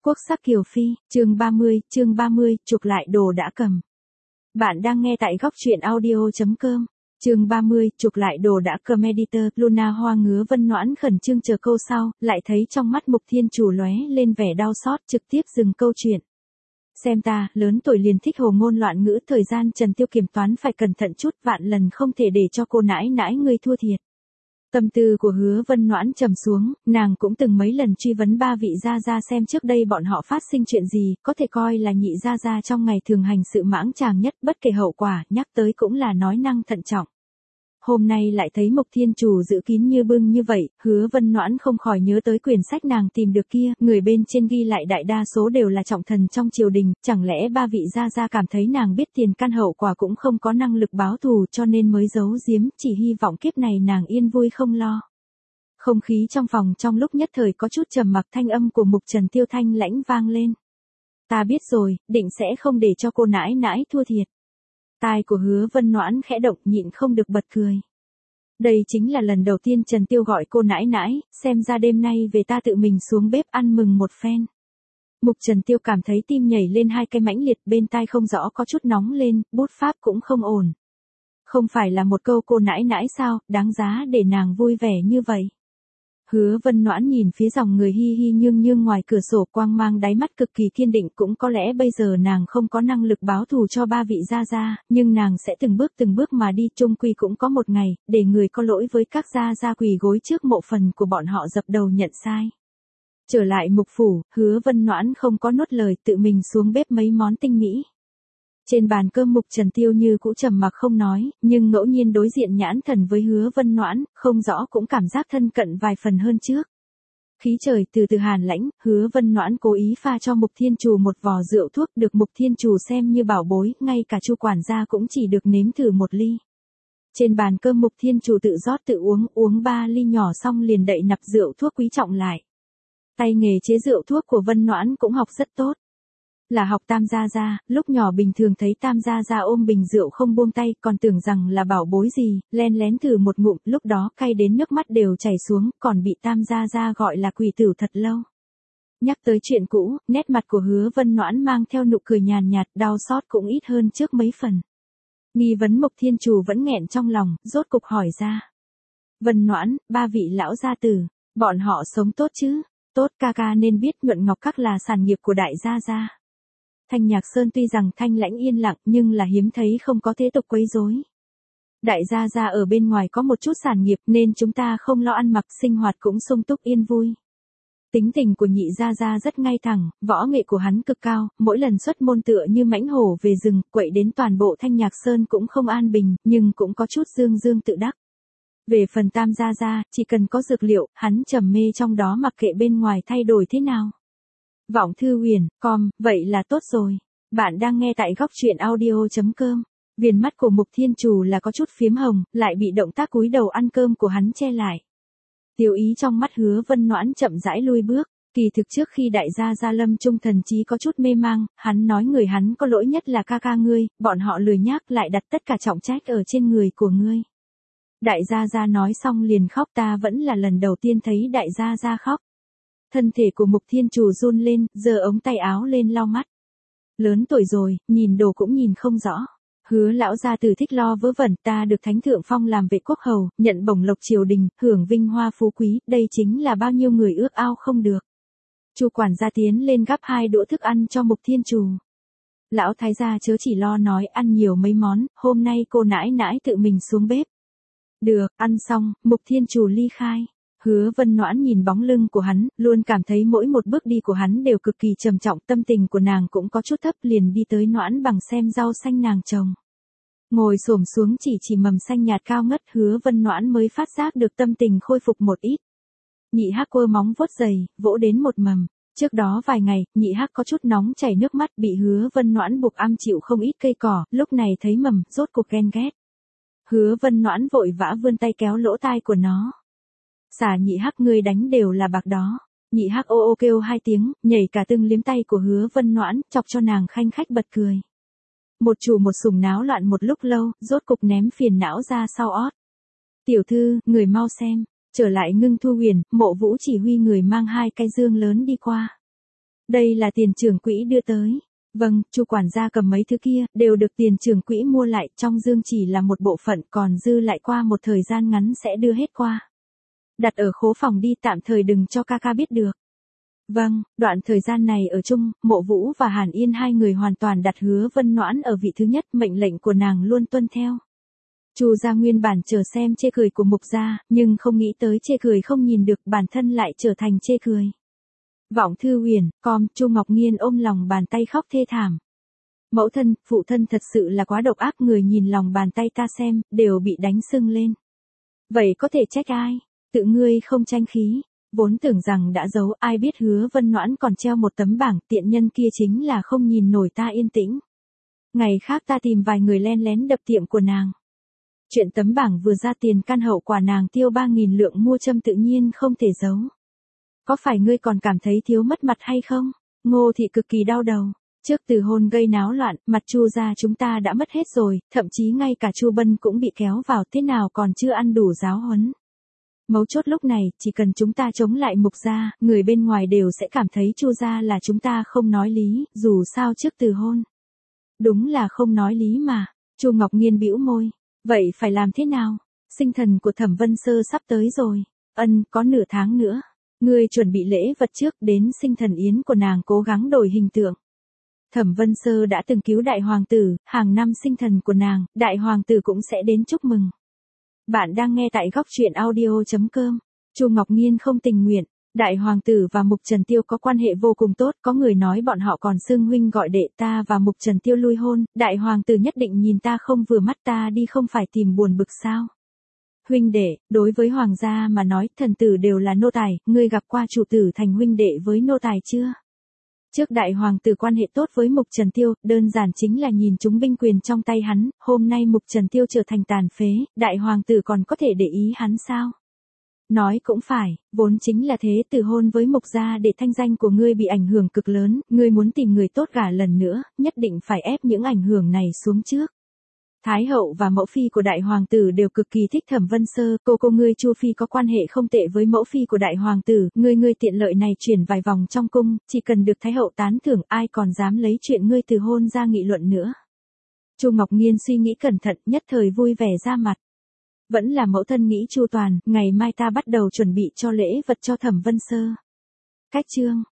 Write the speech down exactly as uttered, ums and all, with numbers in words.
Quốc sắc Kiều Phi, chương ba mươi, chương ba mươi, chụp lại đồ đã cầm. Bạn đang nghe tại góc truyện audio chấm com. Chương ba mươi, chụp lại đồ đã cầm. Editor, Luna Hoa Ngứa Vân Noãn khẩn trương chờ câu sau, lại thấy trong mắt Mục Thiên Chủ lóe lên vẻ đau xót, trực tiếp dừng câu chuyện. Xem ta, lớn tuổi liền thích hồ ngôn loạn ngữ, thời gian Trần Tiêu kiểm toán phải cẩn thận chút, vạn lần không thể để cho cô nãi nãi ngươi thua thiệt. Tâm tư của Hứa Vân Noãn trầm xuống, nàng cũng từng mấy lần truy vấn ba vị gia gia xem trước đây bọn họ phát sinh chuyện gì, có thể coi là nhị gia gia trong ngày thường hành sự mãng tràng nhất, bất kể hậu quả, nhắc tới cũng là nói năng thận trọng. Hôm nay lại thấy Mục Thiên Chủ giữ kín như bưng như vậy, Hứa Vân Noãn không khỏi nhớ tới quyển sách nàng tìm được kia, người bên trên ghi lại đại đa số đều là trọng thần trong triều đình, chẳng lẽ ba vị gia gia cảm thấy nàng biết tiền căn hậu quả cũng không có năng lực báo thù cho nên mới giấu giếm, chỉ hy vọng kiếp này nàng yên vui không lo. Không khí trong phòng trong lúc nhất thời có chút trầm mặc, thanh âm của Mục Trần Tiêu thanh lãnh vang lên. Ta biết rồi, định sẽ không để cho cô nãi nãi thua thiệt. Tai của Hứa Vân Noãn khẽ động, nhịn không được bật cười. Đây chính là lần đầu tiên Trần Tiêu gọi cô nãi nãi, xem ra đêm nay về ta tự mình xuống bếp ăn mừng một phen. Mục Trần Tiêu cảm thấy tim nhảy lên hai cái mãnh liệt, bên tai không rõ có chút nóng lên, bút pháp cũng không ổn. Không phải là một câu cô nãi nãi sao, đáng giá để nàng vui vẻ như vậy. Hứa Vân Noãn nhìn phía dòng người hi hi nhương nhương ngoài cửa sổ, quang mang đáy mắt cực kỳ kiên định, cũng có lẽ bây giờ nàng không có năng lực báo thù cho ba vị gia gia, nhưng nàng sẽ từng bước từng bước mà đi, chung quy cũng có một ngày, để người có lỗi với các gia gia quỳ gối trước mộ phần của bọn họ dập đầu nhận sai. Trở lại Mục phủ, Hứa Vân Noãn không có nuốt lời, tự mình xuống bếp mấy món tinh mỹ. Trên bàn cơm Mục Trần Tiêu như cũ trầm mặc không nói, nhưng ngẫu nhiên đối diện nhãn thần với Hứa Vân Noãn, không rõ cũng cảm giác thân cận vài phần hơn trước. Khí trời từ từ hàn lãnh, Hứa Vân Noãn cố ý pha cho Mục Thiên Chủ một vò rượu thuốc, được Mục Thiên Chủ xem như bảo bối, ngay cả Chu quản gia cũng chỉ được nếm thử một ly. Trên bàn cơm Mục Thiên Chủ tự rót tự uống, uống ba ly nhỏ xong liền đậy nắp rượu thuốc quý trọng lại. Tay nghề chế rượu thuốc của Vân Noãn cũng học rất tốt. Là học Tam gia gia, lúc nhỏ bình thường thấy Tam gia gia ôm bình rượu không buông tay, còn tưởng rằng là bảo bối gì, len lén thử một ngụm, lúc đó cay đến nước mắt đều chảy xuống, còn bị Tam gia gia gọi là quỷ tử thật lâu. Nhắc tới chuyện cũ, nét mặt của Hứa Vân Noãn mang theo nụ cười nhàn nhạt, đau xót cũng ít hơn trước mấy phần. Nghi vấn Mục Thiên Chủ vẫn nghẹn trong lòng, rốt cục hỏi ra. Vân Noãn, ba vị lão gia tử, bọn họ sống tốt chứ? Tốt, ca ca nên biết Nhuận Ngọc Các là sản nghiệp của đại gia gia. Thanh Nhạc Sơn tuy rằng thanh lãnh yên lặng nhưng là hiếm thấy không có thế tục quấy rối. Đại gia gia ở bên ngoài có một chút sản nghiệp nên chúng ta không lo ăn mặc, sinh hoạt cũng sung túc yên vui. Tính tình của nhị gia gia rất ngay thẳng, võ nghệ của hắn cực cao, mỗi lần xuất môn tựa như mãnh hổ về rừng, quậy đến toàn bộ Thanh Nhạc Sơn cũng không an bình, nhưng cũng có chút dương dương tự đắc. Về phần Tam gia gia, chỉ cần có dược liệu, hắn trầm mê trong đó mặc kệ bên ngoài thay đổi thế nào. Vọng thư huyền, com, vậy là tốt rồi. Bạn đang nghe tại góc truyện audio chấm com. Viền mắt của Mục Thiên Chủ là có chút phiếm hồng, lại bị động tác cúi đầu ăn cơm của hắn che lại. Tiêu ý trong mắt Hứa Vân Noãn chậm rãi lui bước, kỳ thực trước khi đại gia gia Lâm Trung thần trí có chút mê mang, hắn nói người hắn có lỗi nhất là ca ca ngươi, bọn họ lười nhác lại đặt tất cả trọng trách ở trên người của ngươi. Đại gia gia nói xong liền khóc, ta vẫn là lần đầu tiên thấy đại gia gia khóc. Thân thể của Mục Thiên Chủ run lên, giơ ống tay áo lên lau mắt. Lớn tuổi rồi, nhìn đồ cũng nhìn không rõ. Hứa lão gia tử thích lo vớ vẩn, ta được Thánh Thượng phong làm vệ quốc hầu, nhận bổng lộc triều đình, hưởng vinh hoa phú quý, đây chính là bao nhiêu người ước ao không được. Chu quản gia tiến lên gắp hai đũa thức ăn cho Mục Thiên Chủ. Lão thái gia chớ chỉ lo nói ăn nhiều mấy món, hôm nay cô nãi nãi tự mình xuống bếp. Được, ăn xong, Mục Thiên Chủ ly khai. Hứa Vân Noãn nhìn bóng lưng của hắn, luôn cảm thấy mỗi một bước đi của hắn đều cực kỳ trầm trọng, tâm tình của nàng cũng có chút thấp, liền đi tới Noãn bằng xem rau xanh nàng trồng. Ngồi xổm xuống chỉ chỉ mầm xanh nhạt cao ngất, Hứa Vân Noãn mới phát giác được tâm tình khôi phục một ít. Nhị Hắc quơ móng vuốt dày, vỗ đến một mầm. Trước đó vài ngày, Nhị Hắc có chút nóng chảy nước mắt, bị Hứa Vân Noãn buộc am chịu không ít cây cỏ, lúc này thấy mầm, rốt cuộc ghen ghét. Hứa Vân Noãn vội vã vươn tay kéo lỗ tai của nó. Xả Nhị Hắc ngươi đánh đều là bạc đó. Nhị Hắc ô ô kêu hai tiếng, nhảy cả tưng liếm tay của Hứa Vân Noãn, chọc cho nàng khanh khách bật cười. Một chủ một sùng náo loạn một lúc lâu, rốt cục ném phiền não ra sau ót. Tiểu thư, người mau xem. Trở lại Ngưng Thu Huyền, Mộ Vũ chỉ huy người mang hai cái dương lớn đi qua. Đây là tiền trưởng quỹ đưa tới. Vâng, Chu quản gia cầm mấy thứ kia, đều được tiền trưởng quỹ mua lại, trong dương chỉ là một bộ phận, còn dư lại qua một thời gian ngắn sẽ đưa hết qua. Đặt ở khố phòng đi, tạm thời đừng cho ca ca biết được. Vâng, đoạn thời gian này ở chung, Mộ Vũ và Hàn Yên hai người hoàn toàn đặt Hứa Vân Noãn ở vị thứ nhất, mệnh lệnh của nàng luôn tuân theo. Chu gia nguyên bản chờ xem chê cười của Mục gia, nhưng không nghĩ tới chê cười không nhìn được, bản thân lại trở thành chê cười. Vọng Thư Huyền, com, Chu Ngọc Nghiên ôm lòng bàn tay khóc thê thảm. Mẫu thân, phụ thân thật sự là quá độc ác, người nhìn lòng bàn tay ta xem, đều bị đánh sưng lên. Vậy có thể trách ai? Tự ngươi không tranh khí. Vốn tưởng rằng đã giấu, ai biết Hứa Vân Noãn còn treo một tấm bảng, tiện nhân kia chính là không nhìn nổi ta yên tĩnh. Ngày khác ta tìm vài người len lén đập tiệm của nàng. Chuyện tấm bảng vừa ra, tiền căn hậu quả nàng tiêu ba nghìn lượng mua châm tự nhiên không thể giấu. Có phải ngươi còn cảm thấy thiếu mất mặt hay không? Ngô thị cực kỳ đau đầu. Trước từ hôn gây náo loạn, mặt Chu gia chúng ta đã mất hết rồi, thậm chí ngay cả Chu Bân cũng bị kéo vào, thế nào còn chưa ăn đủ giáo huấn. Mấu chốt lúc này, chỉ cần chúng ta chống lại Mục gia, người bên ngoài đều sẽ cảm thấy Chu gia là chúng ta không nói lý, dù sao trước từ hôn. Đúng là không nói lý mà. Chu Ngọc Nghiên bĩu môi. Vậy phải làm thế nào? Sinh thần của Thẩm Vân Sơ sắp tới rồi. Ân, có nửa tháng nữa. Ngươi chuẩn bị lễ vật trước, đến sinh thần yến của nàng cố gắng đổi hình tượng. Thẩm Vân Sơ đã từng cứu đại hoàng tử, hàng năm sinh thần của nàng, đại hoàng tử cũng sẽ đến chúc mừng. Bạn đang nghe tại góc truyện audio chấm com. Chu Ngọc Nghiên không tình nguyện. Đại hoàng tử và Mục Trần Tiêu có quan hệ vô cùng tốt, có người nói bọn họ còn xưng huynh gọi đệ, ta và Mục Trần Tiêu lui hôn, đại hoàng tử nhất định nhìn ta không vừa mắt, ta đi không phải tìm buồn bực sao? Huynh đệ, đối với hoàng gia mà nói, thần tử đều là nô tài, ngươi gặp qua chủ tử thành huynh đệ với nô tài chưa? Trước đại hoàng tử quan hệ tốt với Mục Trần Tiêu, đơn giản chính là nhìn chúng binh quyền trong tay hắn, hôm nay Mục Trần Tiêu trở thành tàn phế, đại hoàng tử còn có thể để ý hắn sao? Nói cũng phải, vốn chính là thế, từ hôn với Mục gia để thanh danh của ngươi bị ảnh hưởng cực lớn, ngươi muốn tìm người tốt gả lần nữa, nhất định phải ép những ảnh hưởng này xuống trước. Thái hậu và mẫu phi của đại hoàng tử đều cực kỳ thích Thẩm Vân Sơ, cô cô ngươi Chu phi có quan hệ không tệ với mẫu phi của đại hoàng tử, ngươi ngươi tiện lợi này chuyển vài vòng trong cung, chỉ cần được thái hậu tán thưởng, ai còn dám lấy chuyện ngươi từ hôn ra nghị luận nữa. Chu Ngọc Nghiên suy nghĩ cẩn thận, nhất thời vui vẻ ra mặt. Vẫn là mẫu thân nghĩ chu toàn, ngày mai ta bắt đầu chuẩn bị cho lễ vật cho Thẩm Vân Sơ. Cách chương